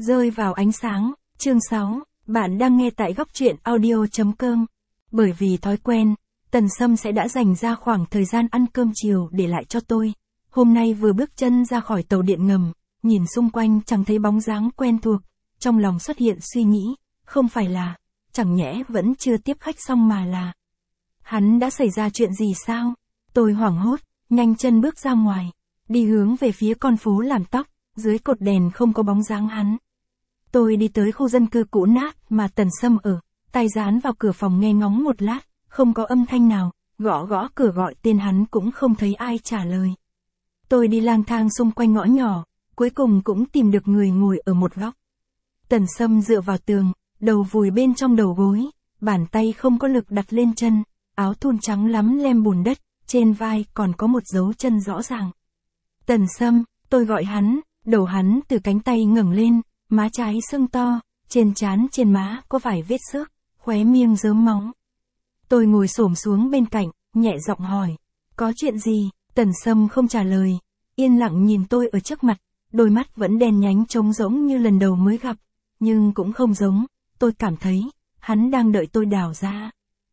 Rơi vào ánh sáng, chương 6, bạn đang nghe tại góc truyện audio.com. Bởi vì thói quen, Tần Sâm sẽ đã dành ra khoảng thời gian ăn cơm chiều để lại cho tôi. Hôm nay vừa bước chân ra khỏi tàu điện ngầm, nhìn xung quanh chẳng thấy bóng dáng quen thuộc, trong lòng xuất hiện suy nghĩ, không phải là, chẳng nhẽ vẫn chưa tiếp khách xong mà là. Hắn đã xảy ra chuyện gì sao? Tôi hoảng hốt, nhanh chân bước ra ngoài, đi hướng về phía con phố làm tóc, dưới cột đèn không có bóng dáng hắn. Tôi đi tới khu dân cư cũ nát mà Tần Sâm ở, tay dán vào cửa phòng nghe ngóng một lát, không có âm thanh nào, gõ gõ cửa gọi tên hắn cũng không thấy ai trả lời. Tôi đi lang thang xung quanh ngõ nhỏ, cuối cùng cũng tìm được người ngồi ở một góc. Tần Sâm dựa vào tường, đầu vùi bên trong đầu gối, bàn tay không có lực đặt lên chân, áo thun trắng lắm lem bùn đất, trên vai còn có một dấu chân rõ ràng. Tần Sâm, tôi gọi hắn, đầu hắn từ cánh tay ngẩng lên, má trái sưng to, trên trán trên má có vài vết xước, khóe miệng rớm máu. Tôi ngồi xổm xuống bên cạnh, nhẹ giọng hỏi, có chuyện gì? Tần Sâm không trả lời, yên lặng nhìn tôi ở trước mặt, đôi mắt vẫn đen nhánh trống rỗng như lần đầu mới gặp, nhưng cũng không giống, tôi cảm thấy, hắn đang đợi tôi đào ra.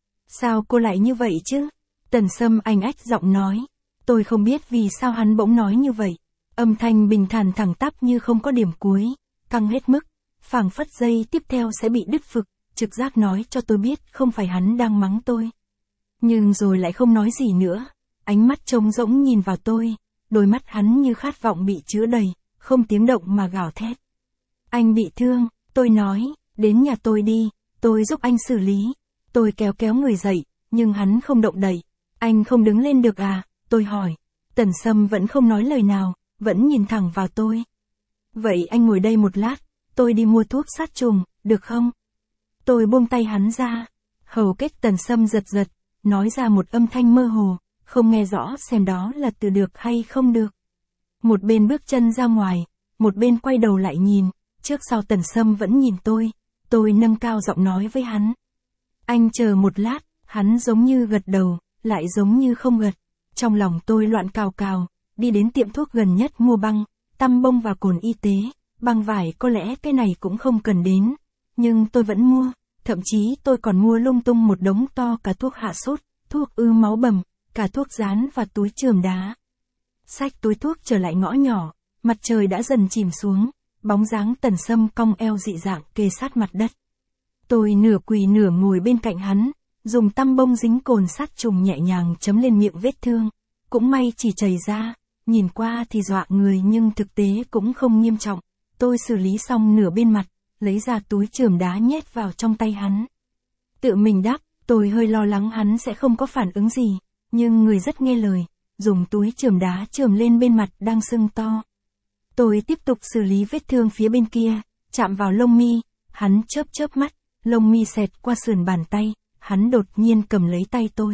Sao cô lại như vậy chứ? Tần Sâm anh ách giọng nói, tôi không biết vì sao hắn bỗng nói như vậy, âm thanh bình thản thẳng tắp như không có điểm cuối, căng hết mức, phảng phất giây tiếp theo sẽ bị đứt phực, trực giác nói cho tôi biết không phải hắn đang mắng tôi. Nhưng rồi lại không nói gì nữa, ánh mắt trống rỗng nhìn vào tôi, đôi mắt hắn như khát vọng bị chứa đầy, không tiếng động mà gào thét. Anh bị thương, tôi nói, đến nhà tôi đi, tôi giúp anh xử lý. Tôi kéo kéo người dậy, nhưng hắn không động đậy. Anh không đứng lên được à? Tôi hỏi. Tần Sâm vẫn không nói lời nào, vẫn nhìn thẳng vào tôi. Vậy anh ngồi đây một lát, tôi đi mua thuốc sát trùng, được không? Tôi buông tay hắn ra. Hầu kết Tần Sâm giật giật, nói ra một âm thanh mơ hồ, không nghe rõ xem đó là từ được hay không được. Một bên bước chân ra ngoài, một bên quay đầu lại nhìn, trước sau Tần Sâm vẫn nhìn tôi nâng cao giọng nói với hắn. Anh chờ một lát, hắn giống như gật đầu, lại giống như không gật. Trong lòng tôi loạn cào cào, đi đến tiệm thuốc gần nhất mua băng, tăm bông và cồn y tế, băng vải có lẽ cái này cũng không cần đến. Nhưng tôi vẫn mua, thậm chí tôi còn mua lung tung một đống to cả thuốc hạ sốt, thuốc ư máu bầm, cả thuốc dán và túi chườm đá. Xách túi thuốc trở lại ngõ nhỏ, mặt trời đã dần chìm xuống, bóng dáng Tần Sâm cong eo dị dạng kề sát mặt đất. Tôi nửa quỳ nửa ngồi bên cạnh hắn, dùng tăm bông dính cồn sát trùng nhẹ nhàng chấm lên miệng vết thương, cũng may chỉ chảy ra, nhìn qua thì dọa người nhưng thực tế cũng không nghiêm trọng. Tôi xử lý xong nửa bên mặt, lấy ra túi chườm đá nhét vào trong tay hắn. Tự mình đắp, tôi hơi lo lắng hắn sẽ không có phản ứng gì, nhưng người rất nghe lời, dùng túi chườm đá chườm lên bên mặt đang sưng to. Tôi tiếp tục xử lý vết thương phía bên kia, chạm vào lông mi, hắn chớp chớp mắt, lông mi xẹt qua sườn bàn tay, hắn đột nhiên cầm lấy tay tôi.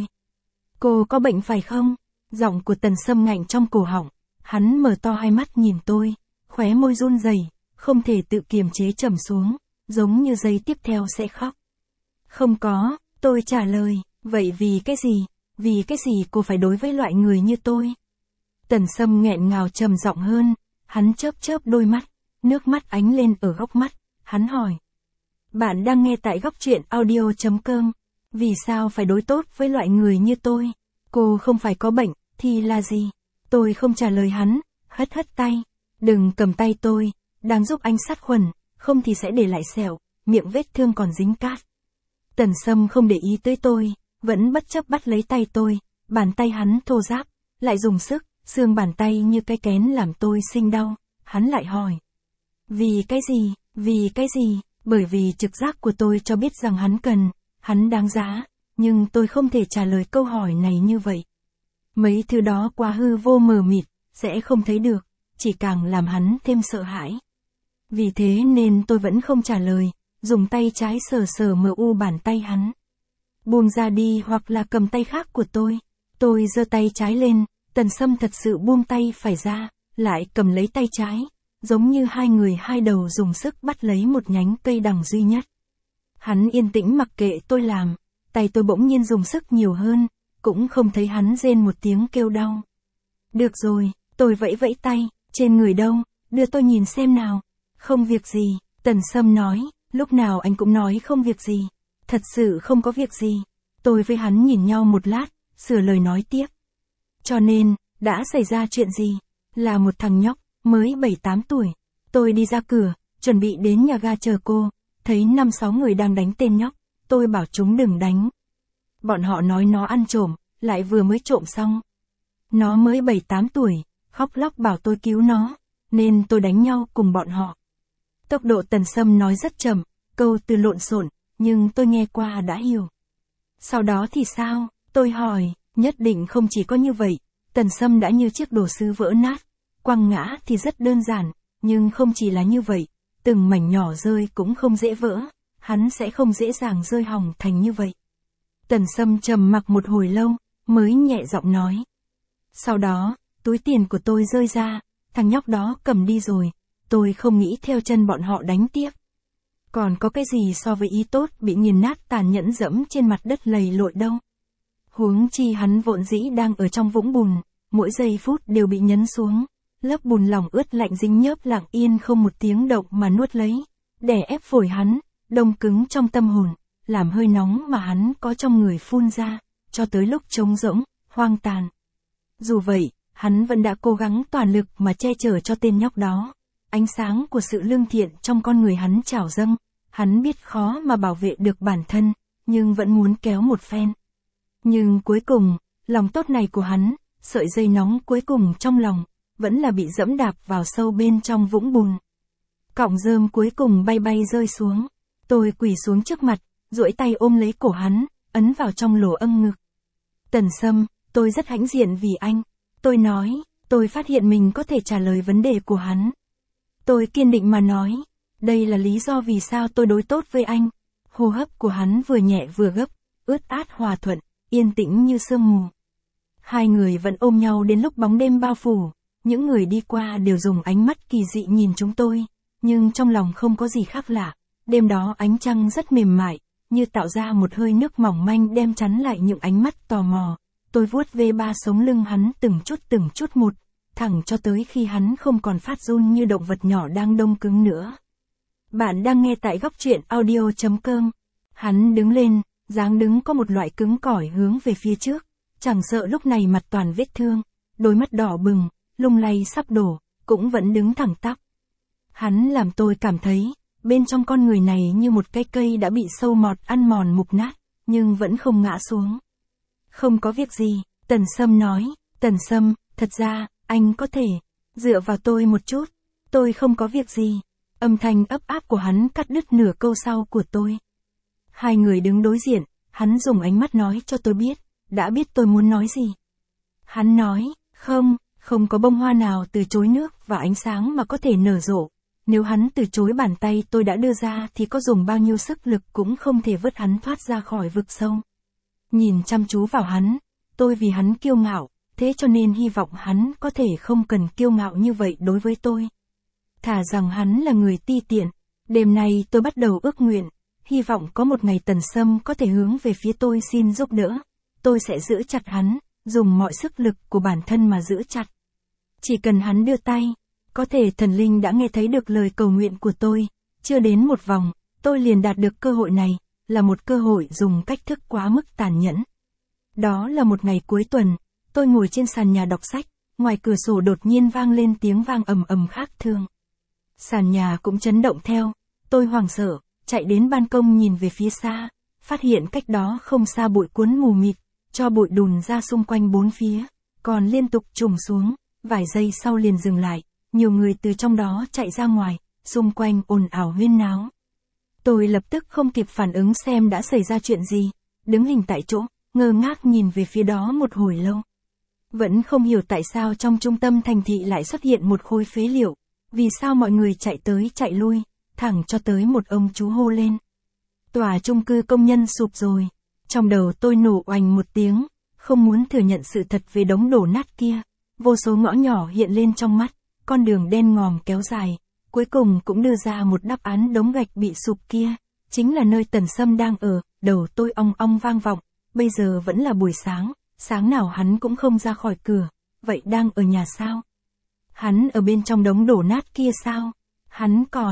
Cô có bệnh phải không? Giọng của Tần Sâm ngạnh trong cổ họng, hắn mở to hai mắt nhìn tôi, khóe môi run rẩy, không thể tự kiềm chế trầm xuống, giống như giây tiếp theo sẽ khóc. Không có, tôi trả lời, vậy vì cái gì? Vì cái gì cô phải đối với loại người như tôi? Tần Sâm nghẹn ngào trầm giọng hơn, hắn chớp chớp đôi mắt, nước mắt ánh lên ở góc mắt, hắn hỏi. Bạn đang nghe tại góc truyện audio.com, vì sao phải đối tốt với loại người như tôi? Cô không phải có bệnh, thì là gì? Tôi không trả lời hắn, hất hất tay, đừng cầm tay tôi, đang giúp anh sát khuẩn, không thì sẽ để lại sẹo, miệng vết thương còn dính cát. Tần Sâm không để ý tới tôi, vẫn bất chấp bắt lấy tay tôi, bàn tay hắn thô ráp, lại dùng sức, xương bàn tay như cái kén làm tôi sinh đau, hắn lại hỏi. Vì cái gì? Vì cái gì? Bởi vì trực giác của tôi cho biết rằng hắn đáng giá, nhưng tôi không thể trả lời câu hỏi này như vậy. Mấy thứ đó quá hư vô mờ mịt, sẽ không thấy được, chỉ càng làm hắn thêm sợ hãi. Vì thế nên tôi vẫn không trả lời, dùng tay trái sờ sờ mờ u bàn tay hắn. Buông ra đi hoặc là cầm tay khác của tôi giơ tay trái lên, Tần Sâm thật sự buông tay phải ra, lại cầm lấy tay trái, giống như hai người hai đầu dùng sức bắt lấy một nhánh cây đằng duy nhất. Hắn yên tĩnh mặc kệ tôi làm, tay tôi bỗng nhiên dùng sức nhiều hơn, cũng không thấy hắn rên một tiếng kêu đau. Được rồi, tôi vẫy vẫy tay, trên người đâu, đưa tôi nhìn xem nào. Không việc gì, Tần Sâm nói, lúc nào anh cũng nói không việc gì. Thật sự không có việc gì. Tôi với hắn nhìn nhau một lát, sửa lời nói tiếp. Cho nên, đã xảy ra chuyện gì? Là một thằng nhóc, mới 7-8 tuổi. Tôi đi ra cửa, chuẩn bị đến nhà ga chờ cô, thấy 5-6 người đang đánh tên nhóc. Tôi bảo chúng đừng đánh. Bọn họ nói nó ăn trộm, lại vừa mới trộm xong. Nó mới 7-8 tuổi, khóc lóc bảo tôi cứu nó, nên tôi đánh nhau cùng bọn họ. Tốc độ Tần Sâm nói rất chậm, câu từ lộn xộn, nhưng tôi nghe qua đã hiểu. Sau đó thì sao? Tôi hỏi, nhất định không chỉ có như vậy. Tần Sâm đã như chiếc đồ sứ vỡ nát. Quăng ngã thì rất đơn giản, nhưng không chỉ là như vậy. Từng mảnh nhỏ rơi cũng không dễ vỡ, hắn sẽ không dễ dàng rơi hỏng thành như vậy. Tần Sâm trầm mặc một hồi lâu, mới nhẹ giọng nói. Sau đó, túi tiền của tôi rơi ra, thằng nhóc đó cầm đi rồi, tôi không nghĩ theo chân bọn họ đánh tiếp. Còn có cái gì so với ý tốt bị nghiền nát tàn nhẫn dẫm trên mặt đất lầy lội đâu. Huống chi hắn vốn dĩ đang ở trong vũng bùn, mỗi giây phút đều bị nhấn xuống, lớp bùn lỏng ướt lạnh dính nhớp lặng yên không một tiếng động mà nuốt lấy, đè ép phổi hắn, đông cứng trong tâm hồn, làm hơi nóng mà hắn có trong người phun ra, cho tới lúc trống rỗng, hoang tàn. Dù vậy, hắn vẫn đã cố gắng toàn lực mà che chở cho tên nhóc đó. Ánh sáng của sự lương thiện trong con người hắn trào dâng, hắn biết khó mà bảo vệ được bản thân, nhưng vẫn muốn kéo một phen. Nhưng cuối cùng, lòng tốt này của hắn, sợi dây nóng cuối cùng trong lòng, vẫn là bị dẫm đạp vào sâu bên trong vũng bùn. Cọng rơm cuối cùng bay bay rơi xuống. Tôi quỳ xuống trước mặt, duỗi tay ôm lấy cổ hắn, ấn vào trong lỗ âng ngực. Tần Sâm, tôi rất hãnh diện vì anh. Tôi nói, tôi phát hiện mình có thể trả lời vấn đề của hắn. Tôi kiên định mà nói, đây là lý do vì sao tôi đối tốt với anh. Hô hấp của hắn vừa nhẹ vừa gấp, ướt át hòa thuận, yên tĩnh như sương mù. Hai người vẫn ôm nhau đến lúc bóng đêm bao phủ, những người đi qua đều dùng ánh mắt kỳ dị nhìn chúng tôi, nhưng trong lòng không có gì khác lạ. Đêm đó ánh trăng rất mềm mại, như tạo ra một hơi nước mỏng manh đem chắn lại những ánh mắt tò mò. Tôi vuốt ve ba sống lưng hắn từng chút một, thẳng cho tới khi hắn không còn phát run như động vật nhỏ đang đông cứng nữa. Bạn đang nghe tại góc truyện audio.com. Hắn đứng lên, dáng đứng có một loại cứng cỏi hướng về phía trước, chẳng sợ lúc này mặt toàn vết thương, đôi mắt đỏ bừng, lung lay sắp đổ, cũng vẫn đứng thẳng tắp. Hắn làm tôi cảm thấy, bên trong con người này như một cái cây đã bị sâu mọt ăn mòn mục nát, nhưng vẫn không ngã xuống. Không có việc gì, Tần Sâm nói. Tần Sâm, thật ra, anh có thể dựa vào tôi một chút. Tôi không có việc gì. Âm thanh ấp áp của hắn cắt đứt nửa câu sau của tôi. Hai người đứng đối diện, hắn dùng ánh mắt nói cho tôi biết, đã biết tôi muốn nói gì. Hắn nói, không có bông hoa nào từ chối nước và ánh sáng mà có thể nở rộ. Nếu hắn từ chối bàn tay tôi đã đưa ra thì có dùng bao nhiêu sức lực cũng không thể vớt hắn thoát ra khỏi vực sâu. Nhìn chăm chú vào hắn, tôi vì hắn kiêu ngạo, thế cho nên hy vọng hắn có thể không cần kiêu ngạo như vậy đối với tôi. Thà rằng hắn là người ti tiện. Đêm nay tôi bắt đầu ước nguyện, hy vọng có một ngày Tần Sâm có thể hướng về phía tôi xin giúp đỡ. Tôi sẽ giữ chặt hắn, dùng mọi sức lực của bản thân mà giữ chặt. Chỉ cần hắn đưa tay, có thể thần linh đã nghe thấy được lời cầu nguyện của tôi. Chưa đến một vòng, tôi liền đạt được cơ hội này, là một cơ hội dùng cách thức quá mức tàn nhẫn. Đó là một ngày cuối tuần, tôi ngồi trên sàn nhà đọc sách, ngoài cửa sổ đột nhiên vang lên tiếng vang ầm ầm khác thường. Sàn nhà cũng chấn động theo, tôi hoảng sợ, chạy đến ban công nhìn về phía xa, phát hiện cách đó không xa bụi cuốn mù mịt, cho bụi đùn ra xung quanh bốn phía, còn liên tục trùng xuống, vài giây sau liền dừng lại, nhiều người từ trong đó chạy ra ngoài, xung quanh ồn ào huyên náo. Tôi lập tức không kịp phản ứng xem đã xảy ra chuyện gì, đứng hình tại chỗ, ngơ ngác nhìn về phía đó một hồi lâu. Vẫn không hiểu tại sao trong trung tâm thành thị lại xuất hiện một khối phế liệu, vì sao mọi người chạy tới chạy lui, thẳng cho tới một ông chú hô lên. Tòa chung cư công nhân sụp rồi. Trong đầu tôi nổ oành một tiếng, không muốn thừa nhận sự thật về đống đổ nát kia. Vô số ngõ nhỏ hiện lên trong mắt, con đường đen ngòm kéo dài, cuối cùng cũng đưa ra một đáp án. Đống gạch bị sụp kia, chính là nơi Tần Sâm đang ở. Đầu tôi ong ong vang vọng, bây giờ vẫn là buổi sáng, sáng nào hắn cũng không ra khỏi cửa, vậy đang ở nhà sao? Hắn ở bên trong đống đổ nát kia sao? Hắn còn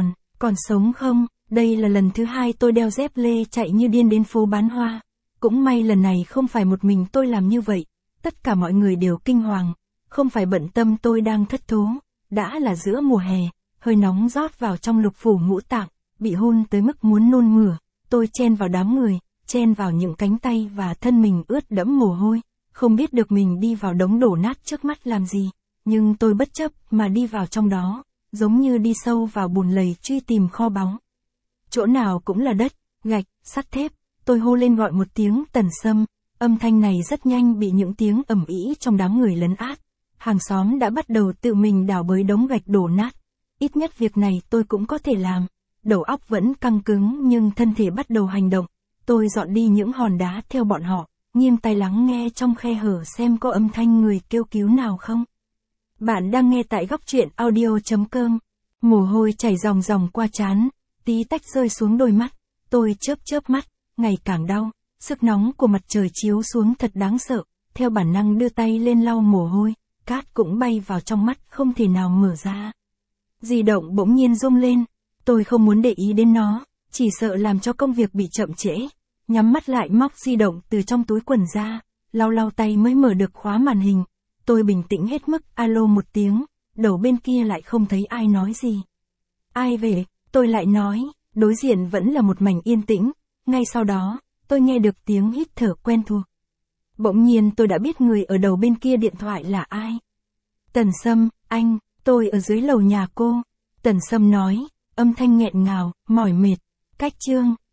Còn sống không? Đây là lần thứ 2 tôi đeo dép lê chạy như điên đến phố bán hoa. Cũng may lần này không phải một mình tôi làm như vậy. Tất cả mọi người đều kinh hoàng. Không phải bận tâm tôi đang thất thố. Đã là giữa mùa hè, hơi nóng rót vào trong lục phủ ngũ tạng, bị hôn tới mức muốn nôn mửa. Tôi chen vào đám người, chen vào những cánh tay và thân mình ướt đẫm mồ hôi. Không biết được mình đi vào đống đổ nát trước mắt làm gì. Nhưng tôi bất chấp mà đi vào trong đó, giống như đi sâu vào bùn lầy truy tìm kho báu. Chỗ nào cũng là đất, gạch, sắt thép. Tôi hô lên gọi một tiếng Tần Sâm. Âm thanh này rất nhanh bị những tiếng ầm ĩ trong đám người lấn át. Hàng xóm đã bắt đầu tự mình đào bới đống gạch đổ nát. Ít nhất việc này tôi cũng có thể làm. Đầu óc vẫn căng cứng nhưng thân thể bắt đầu hành động. Tôi dọn đi những hòn đá theo bọn họ, nghiêng tai lắng nghe trong khe hở xem có âm thanh người kêu cứu nào không. Bạn đang nghe tại góc truyện audio.com. Mồ hôi chảy ròng ròng qua trán, tí tách rơi xuống đôi mắt. Tôi chớp mắt, ngày càng đau. Sức nóng của mặt trời chiếu xuống thật đáng sợ. Theo bản năng đưa tay lên lau mồ hôi, cát cũng bay vào trong mắt không thể nào mở ra. Di động bỗng nhiên rung lên. Tôi không muốn để ý đến nó, chỉ sợ làm cho công việc bị chậm trễ. Nhắm mắt lại móc di động từ trong túi quần ra, lau tay mới mở được khóa màn hình. Tôi bình tĩnh hết mức alo một tiếng, đầu bên kia lại không thấy ai nói gì. Ai về, tôi lại nói, đối diện vẫn là một mảnh yên tĩnh. Ngay sau đó, tôi nghe được tiếng hít thở quen thuộc. Bỗng nhiên tôi đã biết người ở đầu bên kia điện thoại là ai. Tần Sâm, anh, tôi ở dưới lầu nhà cô. Tần Sâm nói, âm thanh nghẹn ngào, mỏi mệt. Cách Trương,